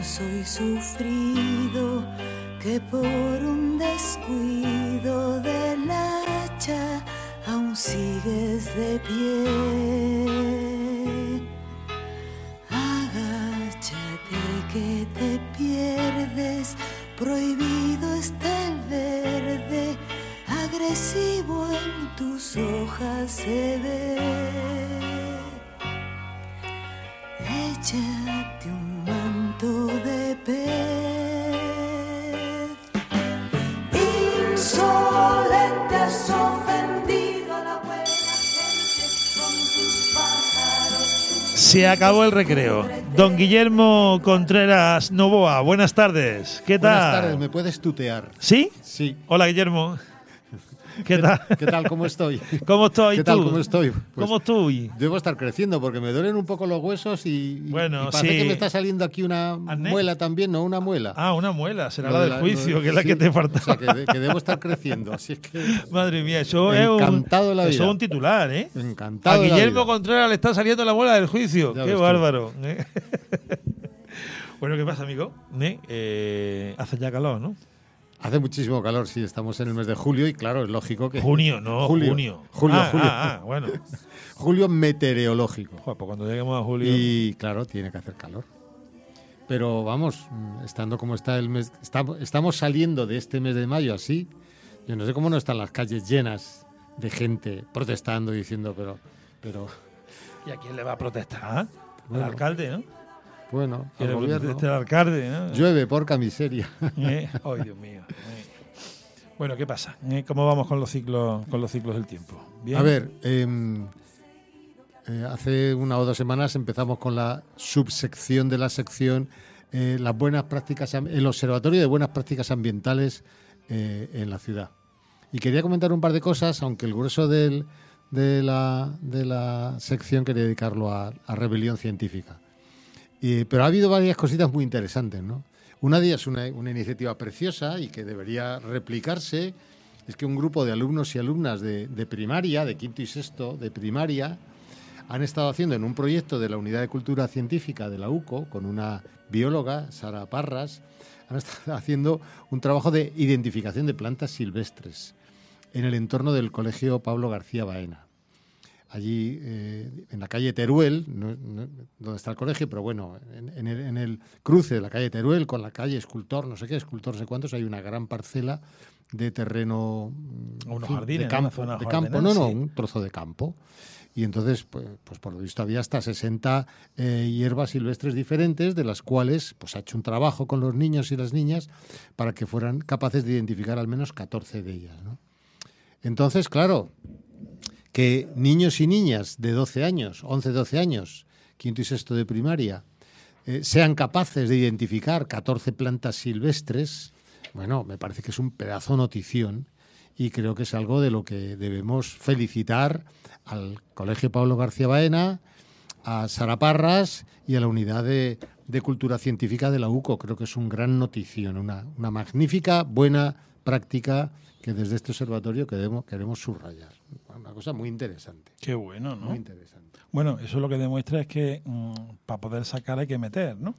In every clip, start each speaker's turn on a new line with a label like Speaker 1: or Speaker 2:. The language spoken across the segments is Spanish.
Speaker 1: soy sufrido, que por un descuido del hacha aún sigues de pie. Agáchate que te pierdes, prohibido está el verde, agresivo en tus hojas se ve. Échate un manto de pez. Insolente has ofendido a la buena gente con tus pájaros.
Speaker 2: Se acabó el recreo. Don Guillermo Contreras Novoa, buenas tardes. ¿Qué tal?
Speaker 3: Buenas tardes, ¿me puedes tutear?
Speaker 2: ¿Sí?
Speaker 3: Sí.
Speaker 2: Hola, Guillermo. ¿Qué tal?
Speaker 3: ¿Qué tal? ¿Cómo estoy?
Speaker 2: ¿Cómo estoy
Speaker 3: ¿Qué
Speaker 2: tú?
Speaker 3: tal? ¿Cómo estoy? Pues
Speaker 2: ¿Cómo estoy?
Speaker 3: debo estar creciendo porque me duelen un poco los huesos y
Speaker 2: Bueno,
Speaker 3: parece
Speaker 2: sí.
Speaker 3: que me está saliendo aquí una
Speaker 2: ¿Acné?
Speaker 3: muela también, ¿no? Una muela.
Speaker 2: Ah, una muela. Será
Speaker 3: Lo
Speaker 2: la
Speaker 3: de
Speaker 2: del juicio, que es la
Speaker 3: sí,
Speaker 2: que te falta.
Speaker 3: O sea, que debo estar creciendo. Así es que
Speaker 2: Madre mía, eso
Speaker 3: encantado de la
Speaker 2: eso
Speaker 3: vida.
Speaker 2: es un titular, ¿eh?
Speaker 3: Encantado
Speaker 2: A
Speaker 3: de la
Speaker 2: Guillermo
Speaker 3: vida.
Speaker 2: Contreras le está saliendo la muela del juicio.
Speaker 3: Ya
Speaker 2: Qué
Speaker 3: ves tú.
Speaker 2: bárbaro. ¿Eh? Bueno, ¿qué pasa, amigo? Hace ya calor, ¿no?
Speaker 3: Hace muchísimo calor, sí, estamos en el mes de julio y claro, es lógico que...
Speaker 2: Junio, no, junio.
Speaker 3: Julio.
Speaker 2: Bueno.
Speaker 3: Julio meteorológico.
Speaker 2: Joder, pues cuando lleguemos a julio...
Speaker 3: Y claro, tiene que hacer calor. Pero vamos, estando como está el mes, estamos saliendo de este mes de mayo así. Yo no sé cómo no están las calles llenas de gente protestando y diciendo, pero
Speaker 2: ¿Y a quién le va a protestar?
Speaker 3: Bueno.
Speaker 2: Al alcalde, ¿no?
Speaker 3: bueno,
Speaker 2: Que
Speaker 3: al
Speaker 2: le
Speaker 3: gobierno.
Speaker 2: proteste al alcalde, ¿no?
Speaker 3: Llueve, porca miseria.
Speaker 2: Ay, Dios mío. Bueno, ¿qué pasa? ¿Cómo vamos con los ciclos del tiempo? ¿Bien?
Speaker 3: A ver, hace 1 o 2 semanas empezamos con la subsección de la sección, las buenas prácticas, el Observatorio de Buenas Prácticas Ambientales en la ciudad. Y quería comentar un par de cosas, aunque el grueso de la sección quería dedicarlo a rebelión científica. Pero ha habido varias cositas muy interesantes, ¿no? Una de ellas, una iniciativa preciosa y que debería replicarse, es que un grupo de alumnos y alumnas de primaria, de quinto y sexto de primaria, han estado haciendo en un proyecto de la Unidad de Cultura Científica de la UCO, con una bióloga, Sara Parras, han estado haciendo un trabajo de identificación de plantas silvestres en el entorno del Colegio Pablo García Baena. Allí, en la calle Teruel, donde está el colegio, pero bueno, en el cruce de la calle Teruel con la calle Escultor, no sé qué, Escultor, no sé cuántos, hay una gran parcela de terreno,
Speaker 2: unos jardines,
Speaker 3: de campo,
Speaker 2: una zona
Speaker 3: de campo,
Speaker 2: jardinera, sí.
Speaker 3: un trozo de campo. Y entonces, pues por lo visto había hasta 60 hierbas silvestres diferentes, de las cuales pues ha hecho un trabajo con los niños y las niñas para que fueran capaces de identificar al menos 14 de ellas, ¿no? Entonces, claro, que niños y niñas de 12 años, 11, 12 años, quinto y sexto de primaria, sean capaces de identificar 14 plantas silvestres, bueno, me parece que es un pedazo notición y creo que es algo de lo que debemos felicitar al Colegio Pablo García Baena, a Sara Parras y a la Unidad de Cultura Científica de la UCO. Creo que es un gran notición, una magnífica, buena práctica que desde este observatorio queremos subrayar. Una cosa muy interesante.
Speaker 2: Qué bueno, ¿no?
Speaker 3: Muy interesante.
Speaker 2: Bueno, eso lo que demuestra es que para poder sacar hay que meter, ¿no?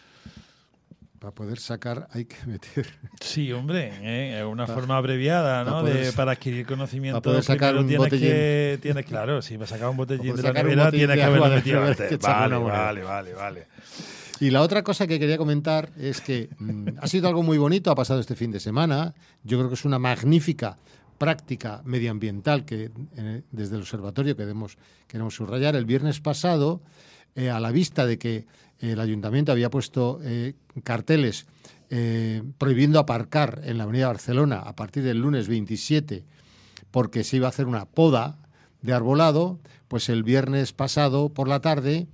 Speaker 3: Para poder sacar hay que meter.
Speaker 2: Sí, hombre, es una forma abreviada, ¿no? Para adquirir conocimiento.
Speaker 3: Para poder sacar un botellín.
Speaker 2: Claro, si para sacar un botellín de la
Speaker 3: sacar un
Speaker 2: nevera
Speaker 3: botellín
Speaker 2: tienes
Speaker 3: de
Speaker 2: que haberlo
Speaker 3: agua,
Speaker 2: metido
Speaker 3: que
Speaker 2: antes.
Speaker 3: echar una moneda.
Speaker 2: Vale.
Speaker 3: Y la otra cosa que quería comentar es que ha sido algo muy bonito, ha pasado este fin de semana. Yo creo que es una magnífica práctica medioambiental que desde el observatorio queremos subrayar. El viernes pasado, a la vista de que el ayuntamiento había puesto carteles prohibiendo aparcar en la avenida Barcelona a partir del lunes 27 porque se iba a hacer una poda de arbolado, pues el viernes pasado por la tarde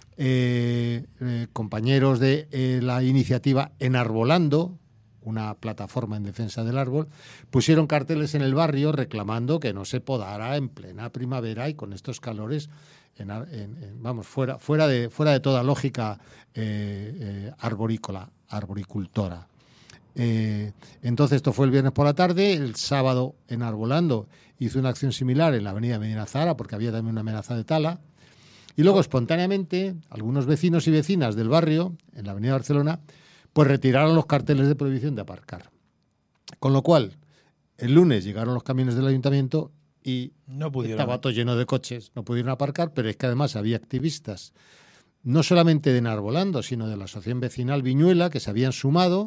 Speaker 3: compañeros de la iniciativa Enarbolando, una plataforma en defensa del árbol, pusieron carteles en el barrio reclamando que no se podara en plena primavera y con estos calores, fuera de toda lógica arboricultora. Entonces esto fue el viernes por la tarde. El sábado Enarbolando hizo una acción similar en la avenida Medina Zahara porque había también una amenaza de tala. Y luego, espontáneamente, algunos vecinos y vecinas del barrio, en la avenida Barcelona, pues retiraron los carteles de prohibición de aparcar. Con lo cual, el lunes llegaron los camiones del ayuntamiento y
Speaker 2: No pudieron.
Speaker 3: estaba todo lleno de coches, no pudieron aparcar, pero es que además había activistas, no solamente de Enarbolando, sino de la Asociación Vecinal Viñuela, que se habían sumado,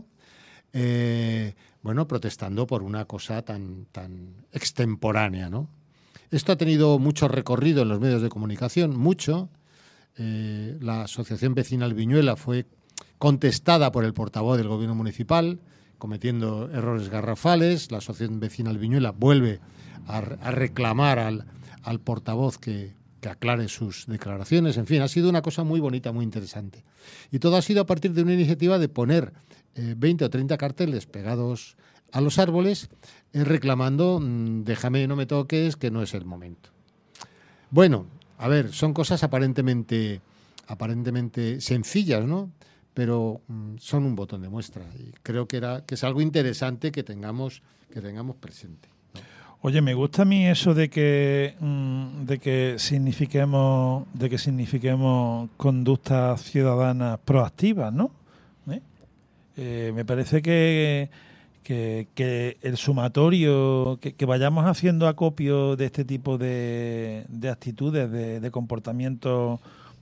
Speaker 3: protestando por una cosa tan extemporánea, ¿no? Esto ha tenido mucho recorrido en los medios de comunicación, mucho. La Asociación Vecinal Viñuela fue contestada por el portavoz del gobierno municipal, cometiendo errores garrafales. La Asociación Vecinal Viñuela vuelve a reclamar al portavoz que aclare sus declaraciones. En fin, ha sido una cosa muy bonita, muy interesante. Y todo ha sido a partir de una iniciativa de poner 20 o 30 carteles pegados a los árboles reclamando déjame, no me toques, que no es el momento. Bueno, a ver, son cosas aparentemente sencillas, ¿no? Pero son un botón de muestra y creo que es algo interesante que tengamos presente.
Speaker 2: Oye, me gusta a mí eso de que signifiquemos conductas ciudadanas proactivas, ¿no? Me parece que el sumatorio, que vayamos haciendo acopio de este tipo de actitudes, de comportamientos.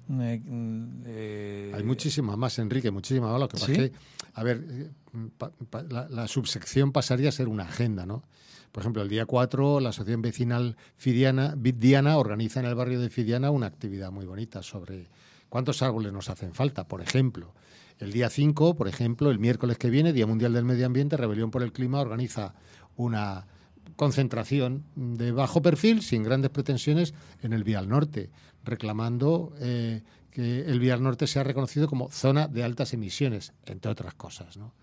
Speaker 3: Hay muchísimas más, Enrique, muchísimas más. Lo que pasa es que, a ver, la subsección pasaría a ser una agenda, ¿no? Por ejemplo, el día 4, la Asociación Vecinal Diana organiza en el barrio de Fidiana una actividad muy bonita sobre cuántos árboles nos hacen falta, por ejemplo. El día 5, por ejemplo, el miércoles que viene, Día Mundial del Medio Ambiente, Rebelión por el Clima organiza una concentración de bajo perfil, sin grandes pretensiones, en el Vial Norte, reclamando que el Vial Norte sea reconocido como zona de altas emisiones, entre otras cosas, ¿no?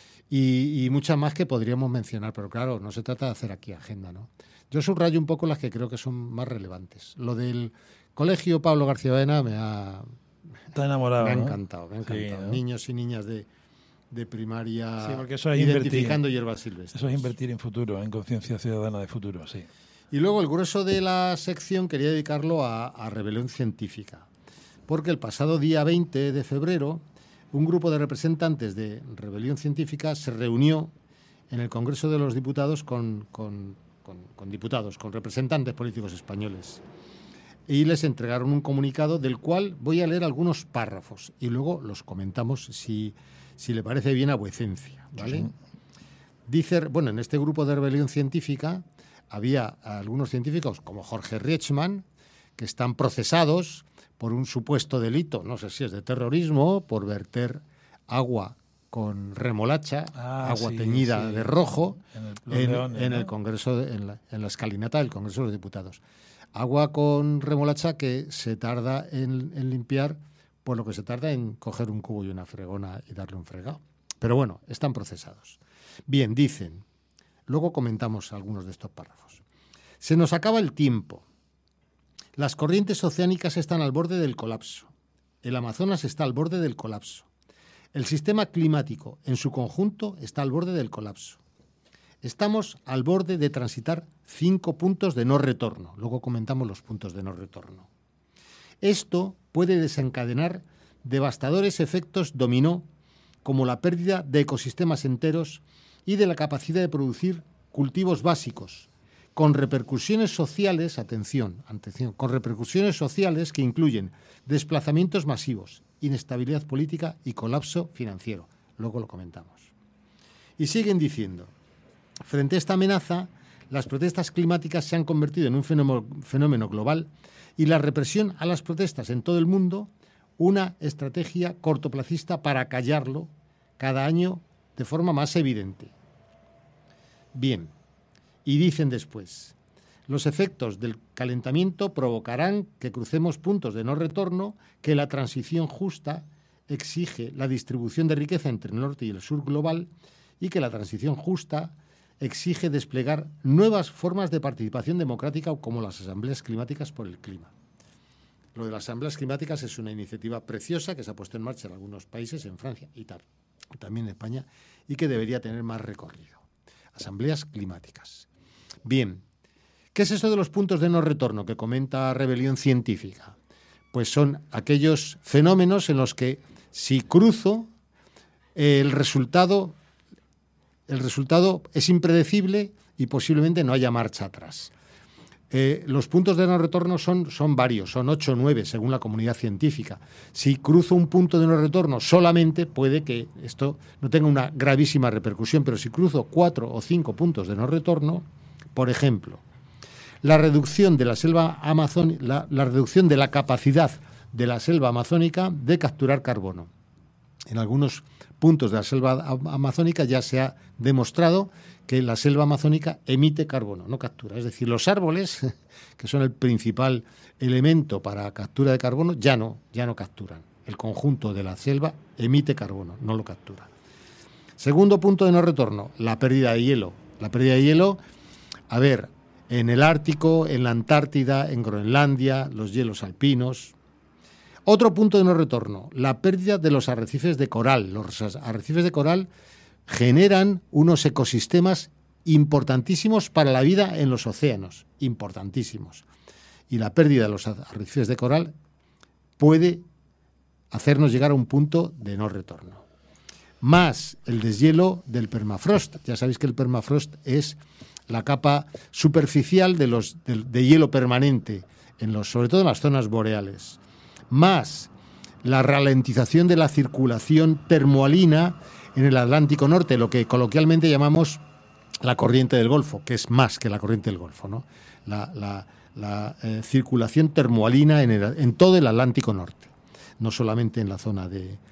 Speaker 3: Y muchas más que podríamos mencionar, pero claro, no se trata de hacer aquí agenda, ¿no? Yo subrayo un poco las que creo que son más relevantes. Lo del Colegio Pablo García Baena
Speaker 2: Está enamorado,
Speaker 3: me ha
Speaker 2: ¿no?
Speaker 3: encantado. Sí, ¿no? Niños y niñas de primaria,
Speaker 2: sí, porque eso es
Speaker 3: identificando hierbas silvestres.
Speaker 2: Eso es invertir en futuro, en conciencia ciudadana de futuro, sí.
Speaker 3: Y luego el grueso de la sección quería dedicarlo a Rebelión Científica, porque el pasado día 20 de febrero un grupo de representantes de Rebelión Científica se reunió en el Congreso de los Diputados con representantes políticos españoles. Y les entregaron un comunicado del cual voy a leer algunos párrafos y luego los comentamos si le parece bien a vuecencia, ¿vale? Sí. Dice, en este grupo de Rebelión Científica había algunos científicos como Jorge Riechmann, que están procesados por un supuesto delito, no sé si es de terrorismo, por verter agua con remolacha, agua teñida de rojo, en el Congreso, en la escalinata del Congreso de los Diputados. Agua con remolacha que se tarda en limpiar por lo que se tarda en coger un cubo y una fregona y darle un fregado. Pero bueno, están procesados. Bien, dicen, luego comentamos algunos de estos párrafos. Se nos acaba el tiempo. Las corrientes oceánicas están al borde del colapso. El Amazonas está al borde del colapso. El sistema climático en su conjunto está al borde del colapso. Estamos al borde de transitar 5 puntos de no retorno. Luego comentamos los puntos de no retorno. Esto puede desencadenar devastadores efectos dominó, como la pérdida de ecosistemas enteros y de la capacidad de producir cultivos básicos, con repercusiones sociales, atención, con repercusiones sociales que incluyen desplazamientos masivos, inestabilidad política y colapso financiero. Luego lo comentamos. Y siguen diciendo, frente a esta amenaza, las protestas climáticas se han convertido en un fenómeno global y la represión a las protestas en todo el mundo, una estrategia cortoplacista para callarlo cada año de forma más evidente. Bien, y dicen después, los efectos del calentamiento provocarán que crucemos puntos de no retorno, que la transición justa exige la distribución de riqueza entre el norte y el sur global y que la transición justa exige desplegar nuevas formas de participación democrática como las asambleas climáticas por el clima. Lo de las asambleas climáticas es una iniciativa preciosa que se ha puesto en marcha en algunos países, en Francia y también en España, y que debería tener más recorrido. Asambleas climáticas. Bien, ¿qué es eso de los puntos de no retorno que comenta Rebelión Científica? Pues son aquellos fenómenos en los que si cruzo el resultado es impredecible y posiblemente no haya marcha atrás. Los puntos de no retorno son varios, son 8 o 9 según la comunidad científica. Si cruzo un punto de no retorno solamente, puede que esto no tenga una gravísima repercusión, pero si cruzo 4 o 5 puntos de no retorno, por ejemplo, la reducción de la selva amazónica, la reducción de la capacidad de la selva amazónica de capturar carbono. En algunos puntos de la selva amazónica ya se ha demostrado que la selva amazónica emite carbono, no captura. Es decir, los árboles, que son el principal elemento para captura de carbono, ya no capturan. El conjunto de la selva emite carbono, no lo captura. Segundo punto de no retorno, la pérdida de hielo. La pérdida de hielo, a ver, en el Ártico, en la Antártida, en Groenlandia, los hielos alpinos. Otro punto de no retorno, la pérdida de los arrecifes de coral. Los arrecifes de coral generan unos ecosistemas importantísimos para la vida en los océanos, importantísimos. Y la pérdida de los arrecifes de coral puede hacernos llegar a un punto de no retorno. Más el deshielo del permafrost. Ya sabéis que el permafrost es la capa superficial de hielo permanente, sobre todo en las zonas boreales. Más la ralentización de la circulación termoalina en el Atlántico Norte, lo que coloquialmente llamamos la corriente del Golfo, que es más que la corriente del Golfo, ¿no? La circulación termoalina en todo el Atlántico Norte, no solamente en la zona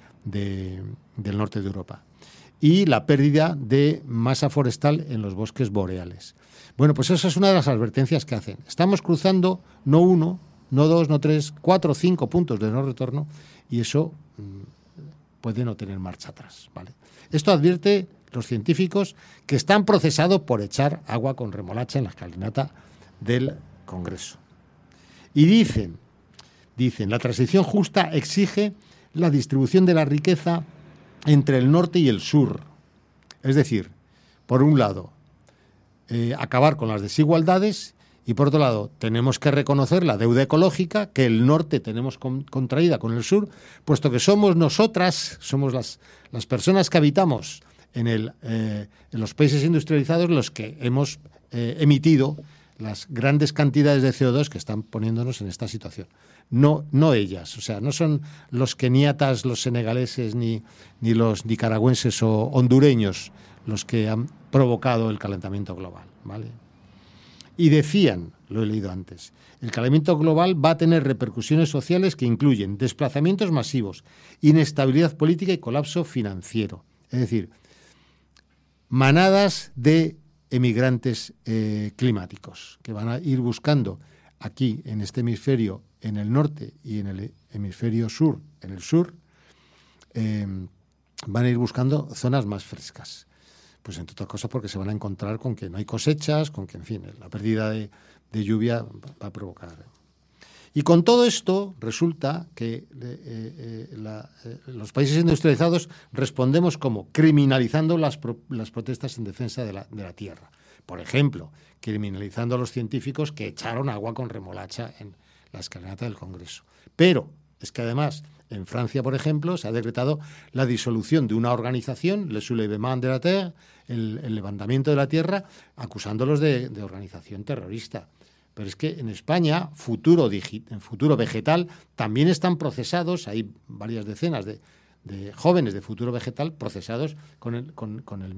Speaker 3: del norte de Europa. Y la pérdida de masa forestal en los bosques boreales. Bueno, pues esa es una de las advertencias que hacen. Estamos cruzando no 1, no 2, no 3, 4 o 5 puntos de no retorno y eso puede no tener marcha atrás, ¿vale? Esto advierte los científicos que están procesados por echar agua con remolacha en la escalinata del Congreso. Y dicen, la transición justa exige la distribución de la riqueza entre el norte y el sur. Es decir, por un lado, acabar con las desigualdades y por otro lado, tenemos que reconocer la deuda ecológica que el norte tenemos contraída con el sur, puesto que somos nosotras, somos las personas que habitamos en los países industrializados los que hemos emitido las grandes cantidades de CO2 que están poniéndonos en esta situación. No ellas, o sea, no son los keniatas, los senegaleses, ni los nicaragüenses o hondureños los que han provocado el calentamiento global, ¿vale? Y decían, lo he leído antes, el calentamiento global va a tener repercusiones sociales que incluyen desplazamientos masivos, inestabilidad política y colapso financiero. Es decir, manadas de emigrantes climáticos que van a ir buscando aquí en este hemisferio, en el norte y en el hemisferio sur, en el sur, van a ir buscando zonas más frescas. Pues entre otras cosas porque se van a encontrar con que no hay cosechas, con que, en fin, la pérdida de lluvia va a provocar. Y con todo esto resulta que los países industrializados respondemos como criminalizando las protestas en defensa de la tierra. Por ejemplo, criminalizando a los científicos que echaron agua con remolacha en la escalinata del Congreso. Pero es que además en Francia, por ejemplo, se ha decretado la disolución de una organización, Le Soulèvement de la Terre, el levantamiento de la tierra, acusándolos de organización terrorista. Pero es que en España, Futuro Vegetal, también están procesados, hay varias decenas de jóvenes de Futuro Vegetal procesados con la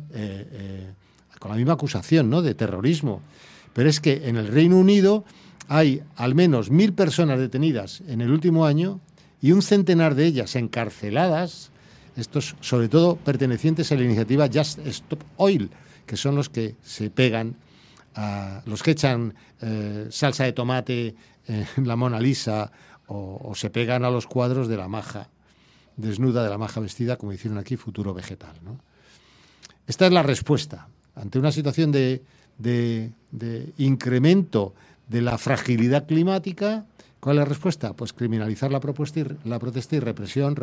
Speaker 3: misma acusación, ¿no?, de terrorismo. Pero es que en el Reino Unido hay al menos 1.000 personas detenidas en el último año y un centenar de ellas encarceladas, estos sobre todo pertenecientes a la iniciativa Just Stop Oil, que son los que se pegan, los que echan salsa de tomate en la Mona Lisa o se pegan a los cuadros de la maja desnuda, de la maja vestida, como hicieron aquí Futuro Vegetal, ¿no? Esta es la respuesta ante una situación de incremento de la fragilidad climática. ¿Cuál es la respuesta? Pues criminalizar la protesta y represión.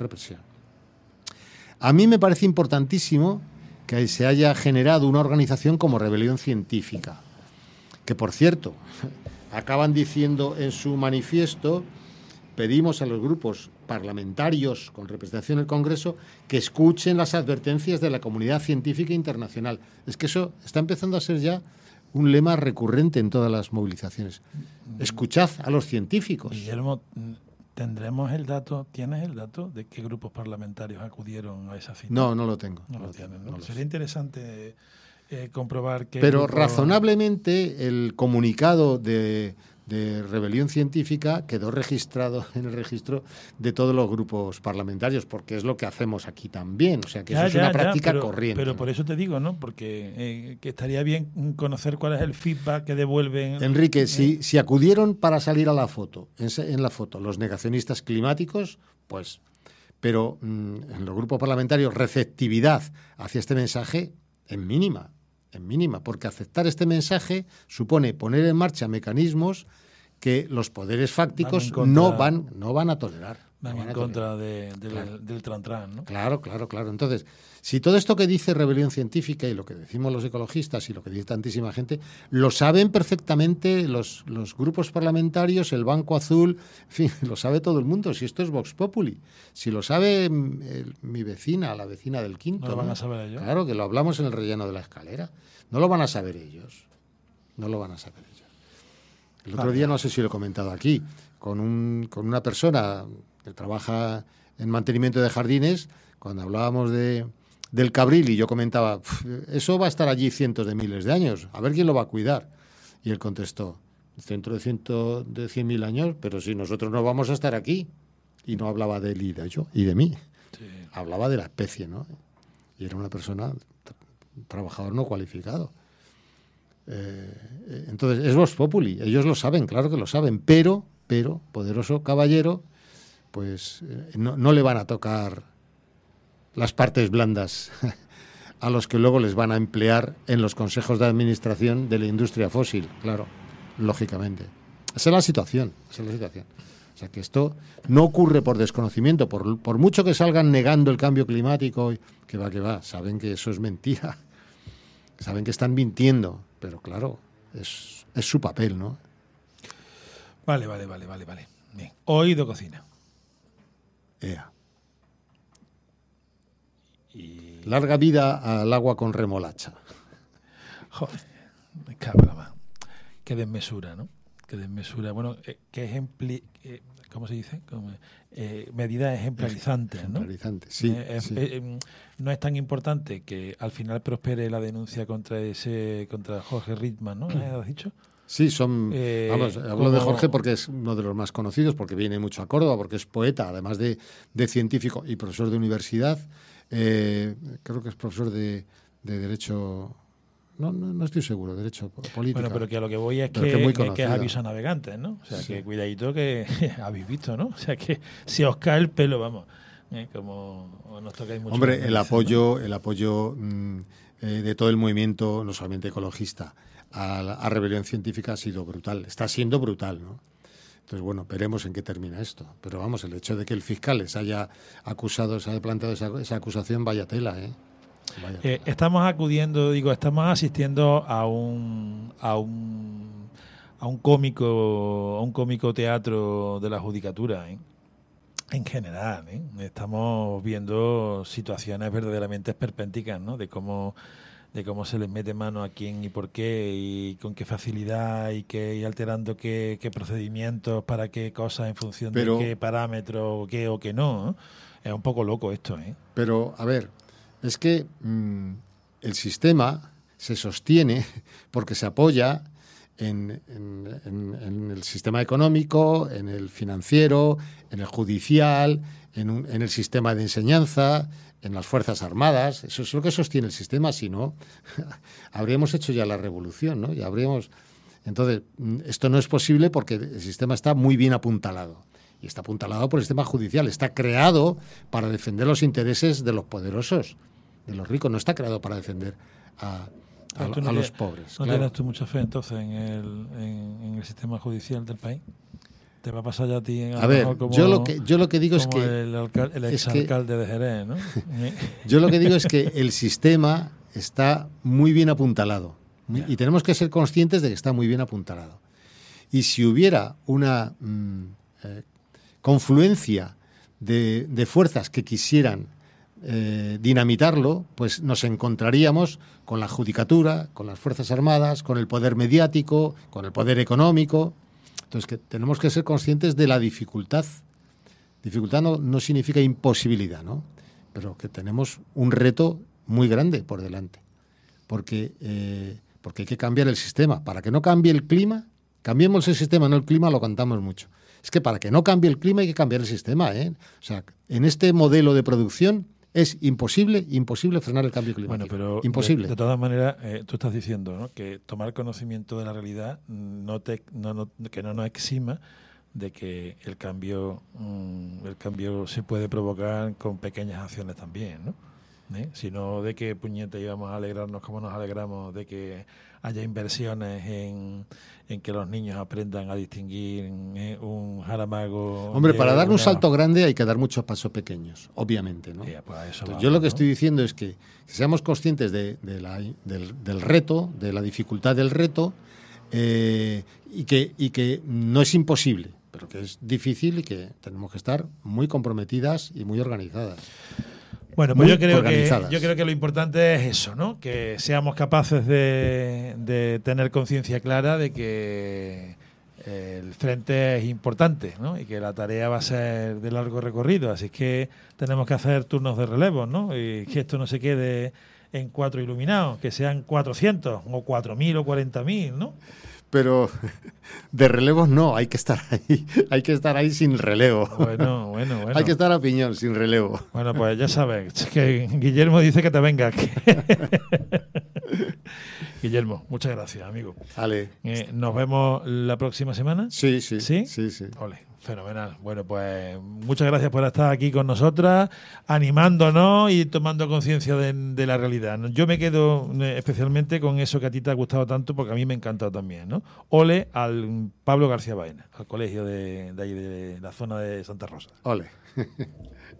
Speaker 3: A mí me parece importantísimo que se haya generado una organización como Rebelión Científica, que, por cierto, acaban diciendo en su manifiesto pedimos a los grupos parlamentarios con representación en el Congreso que escuchen las advertencias de la comunidad científica internacional. Es que eso está empezando a ser ya un lema recurrente en todas las movilizaciones. Escuchad a los científicos.
Speaker 2: Guillermo, ¿tendremos el dato, tienes el dato de qué grupos parlamentarios acudieron a esa cita?
Speaker 3: No lo tengo.
Speaker 2: No lo tienes, ¿no?
Speaker 3: No lo
Speaker 2: Sería
Speaker 3: sé.
Speaker 2: interesante comprobar que...
Speaker 3: Pero razonablemente el comunicado de Rebelión Científica quedó registrado en el registro de todos los grupos parlamentarios, porque es lo que hacemos aquí también. O sea, que eso es una práctica corriente.
Speaker 2: Pero por eso te digo, ¿no? Porque que estaría bien conocer cuál es el feedback que devuelven.
Speaker 3: Enrique, si acudieron para salir a la foto, en la foto, los negacionistas climáticos, pues... Pero en los grupos parlamentarios, receptividad hacia este mensaje en mínima, porque aceptar este mensaje supone poner en marcha mecanismos que los poderes fácticos no van a tolerar.
Speaker 2: Van en contra del Tran-Tran, ¿no?
Speaker 3: Claro. Entonces, si todo esto que dice Rebelión Científica y lo que decimos los ecologistas y lo que dice tantísima gente, lo saben perfectamente los grupos parlamentarios, el Banco Azul, en fin, lo sabe todo el mundo. Si esto es Vox Populi, si lo sabe mi vecina, la vecina del Quinto.
Speaker 2: ¿No lo van a saber ellos?
Speaker 3: Claro, que lo hablamos en el relleno de la escalera. No lo van a saber ellos. El otro día, no sé si lo he comentado aquí, con una persona que trabaja en mantenimiento de jardines, cuando hablábamos del cabril y yo comentaba, eso va a estar allí cientos de miles de años, a ver quién lo va a cuidar. Y él contestó, dentro de 100.000 años, pero si nosotros no vamos a estar aquí. Y no hablaba de él y de mí. Sí. Hablaba de la especie, ¿no? Y era una persona, trabajador no cualificado. Entonces, es Vox Populi, ellos lo saben, claro que lo saben, pero poderoso caballero, pues no le van a tocar las partes blandas a los que luego les van a emplear en los consejos de administración de la industria fósil, claro, lógicamente. Esa es la situación. O sea, que esto no ocurre por desconocimiento, por mucho que salgan negando el cambio climático, que va, saben que eso es mentira, saben que están mintiendo, pero claro, es su papel, ¿no?
Speaker 2: Vale. Bien. Oído cocina.
Speaker 3: Ea. Y... larga vida al agua con remolacha.
Speaker 2: Joder, cabra, qué desmesura, ¿no? Qué desmesura. Bueno, ¿cómo se dice? Medidas ejemplarizantes, ¿no?
Speaker 3: Ejemplarizantes, sí.
Speaker 2: No es tan importante que al final prospere la denuncia contra Jorge Ritman, ¿no? ¿Has dicho?
Speaker 3: Sí, hablo de Jorge porque es uno de los más conocidos, porque viene mucho a Córdoba, porque es poeta, además de científico y profesor de universidad. Creo que es profesor de Derecho... No estoy seguro, Derecho Político.
Speaker 2: Bueno, pero que a lo que voy es que es aviso a navegantes, ¿no? O sea, sí. Que cuidadito que habéis visto, ¿no? O sea, que si os cae el pelo, vamos, como nos tocáis mucho.
Speaker 3: Hombre, el apoyo de todo el movimiento, no solamente ecologista, a Rebelión Científica ha sido brutal. Está siendo brutal, ¿no? Entonces, bueno, veremos en qué termina esto. Pero vamos, el hecho de que el fiscal les haya acusado, se haya planteado esa acusación, vaya tela, ¿eh?
Speaker 2: Estamos asistiendo a un cómico teatro de la judicatura, en general, Estamos viendo situaciones verdaderamente esperpénticas, ¿no? De cómo se les mete mano a quién y por qué y con qué facilidad y alterando qué procedimientos para qué cosas en función de qué parámetros qué o qué no. Es un poco loco esto,
Speaker 3: Pero, a ver, es que el sistema se sostiene porque se apoya en el sistema económico, en el financiero, en el judicial, en el sistema de enseñanza, en las Fuerzas Armadas. Eso es lo que sostiene el sistema, si no, habríamos hecho ya la revolución, ¿no? Entonces, esto no es posible porque el sistema está muy bien apuntalado. Y está apuntalado por el sistema judicial. Está creado para defender los intereses de los poderosos, de los ricos. No está creado para defender a los pobres.
Speaker 2: ¿No tienes tú mucha fe entonces en el sistema judicial del país? ¿Te va a pasar ya a ti?
Speaker 3: A ver, yo lo que digo es que...
Speaker 2: el exalcalde de Jerez, ¿no?
Speaker 3: Yo lo que digo es que el sistema está muy bien apuntalado.
Speaker 2: Ya.
Speaker 3: Y tenemos que ser conscientes de que está muy bien apuntalado. Y si hubiera una confluencia de fuerzas que quisieran dinamitarlo, pues nos encontraríamos con la judicatura, con las Fuerzas Armadas, con el poder mediático, con el poder económico. Entonces, que tenemos que ser conscientes de la dificultad. Dificultad no significa imposibilidad, ¿no? Pero que tenemos un reto muy grande por delante. Porque hay que cambiar el sistema. Para que no cambie el clima, cambiemos el sistema, no el clima, lo cantamos mucho. Es que para que no cambie el clima hay que cambiar el sistema, ¿eh? O sea, en este modelo de producción es imposible frenar el cambio climático.
Speaker 2: Bueno, pero
Speaker 3: imposible.
Speaker 2: De todas maneras, tú estás diciendo, ¿no?, que tomar conocimiento de la realidad que no nos exima de que el cambio se puede provocar con pequeñas acciones también, ¿no? Sino de que puñete íbamos a alegrarnos como nos alegramos de que haya inversiones en que los niños aprendan a distinguir un jaramago.
Speaker 3: Hombre, para dar un salto grande hay que dar muchos pasos pequeños, obviamente, ¿no?
Speaker 2: Sí, pues a eso
Speaker 3: Entonces,
Speaker 2: vamos,
Speaker 3: yo lo que
Speaker 2: ¿no?
Speaker 3: estoy diciendo es que seamos conscientes del reto, de la dificultad del reto, y que no es imposible, pero que es difícil y que tenemos que estar muy comprometidas y muy organizadas.
Speaker 2: Bueno, pues
Speaker 3: muy
Speaker 2: yo creo
Speaker 3: organizadas.
Speaker 2: que lo importante es eso, ¿no? Que seamos capaces de tener conciencia clara de que el frente es importante, ¿no? Y que la tarea va a ser de largo recorrido, así que tenemos que hacer turnos de relevo, ¿no? Y que esto no se quede en 4 iluminados, que sean 400 o 4.000 o 40.000, ¿no?
Speaker 3: Pero de relevos no, hay que estar ahí sin relevo.
Speaker 2: Bueno.
Speaker 3: Hay que estar a piñón, sin relevo.
Speaker 2: Bueno, pues ya sabes, que Guillermo dice que te vengas. Guillermo, muchas gracias, amigo.
Speaker 3: Vale.
Speaker 2: Nos vemos la próxima semana.
Speaker 3: Sí.
Speaker 2: ¿Sí?
Speaker 3: Sí.
Speaker 2: Ole, fenomenal. Bueno, pues muchas gracias por estar aquí con nosotras, animándonos y tomando conciencia de la realidad. Yo me quedo especialmente con eso que a ti te ha gustado tanto, porque a mí me ha encantado también, ¿no? Ole al Pablo García Baena, al colegio de ahí de la zona de Santa Rosa.
Speaker 3: Ole.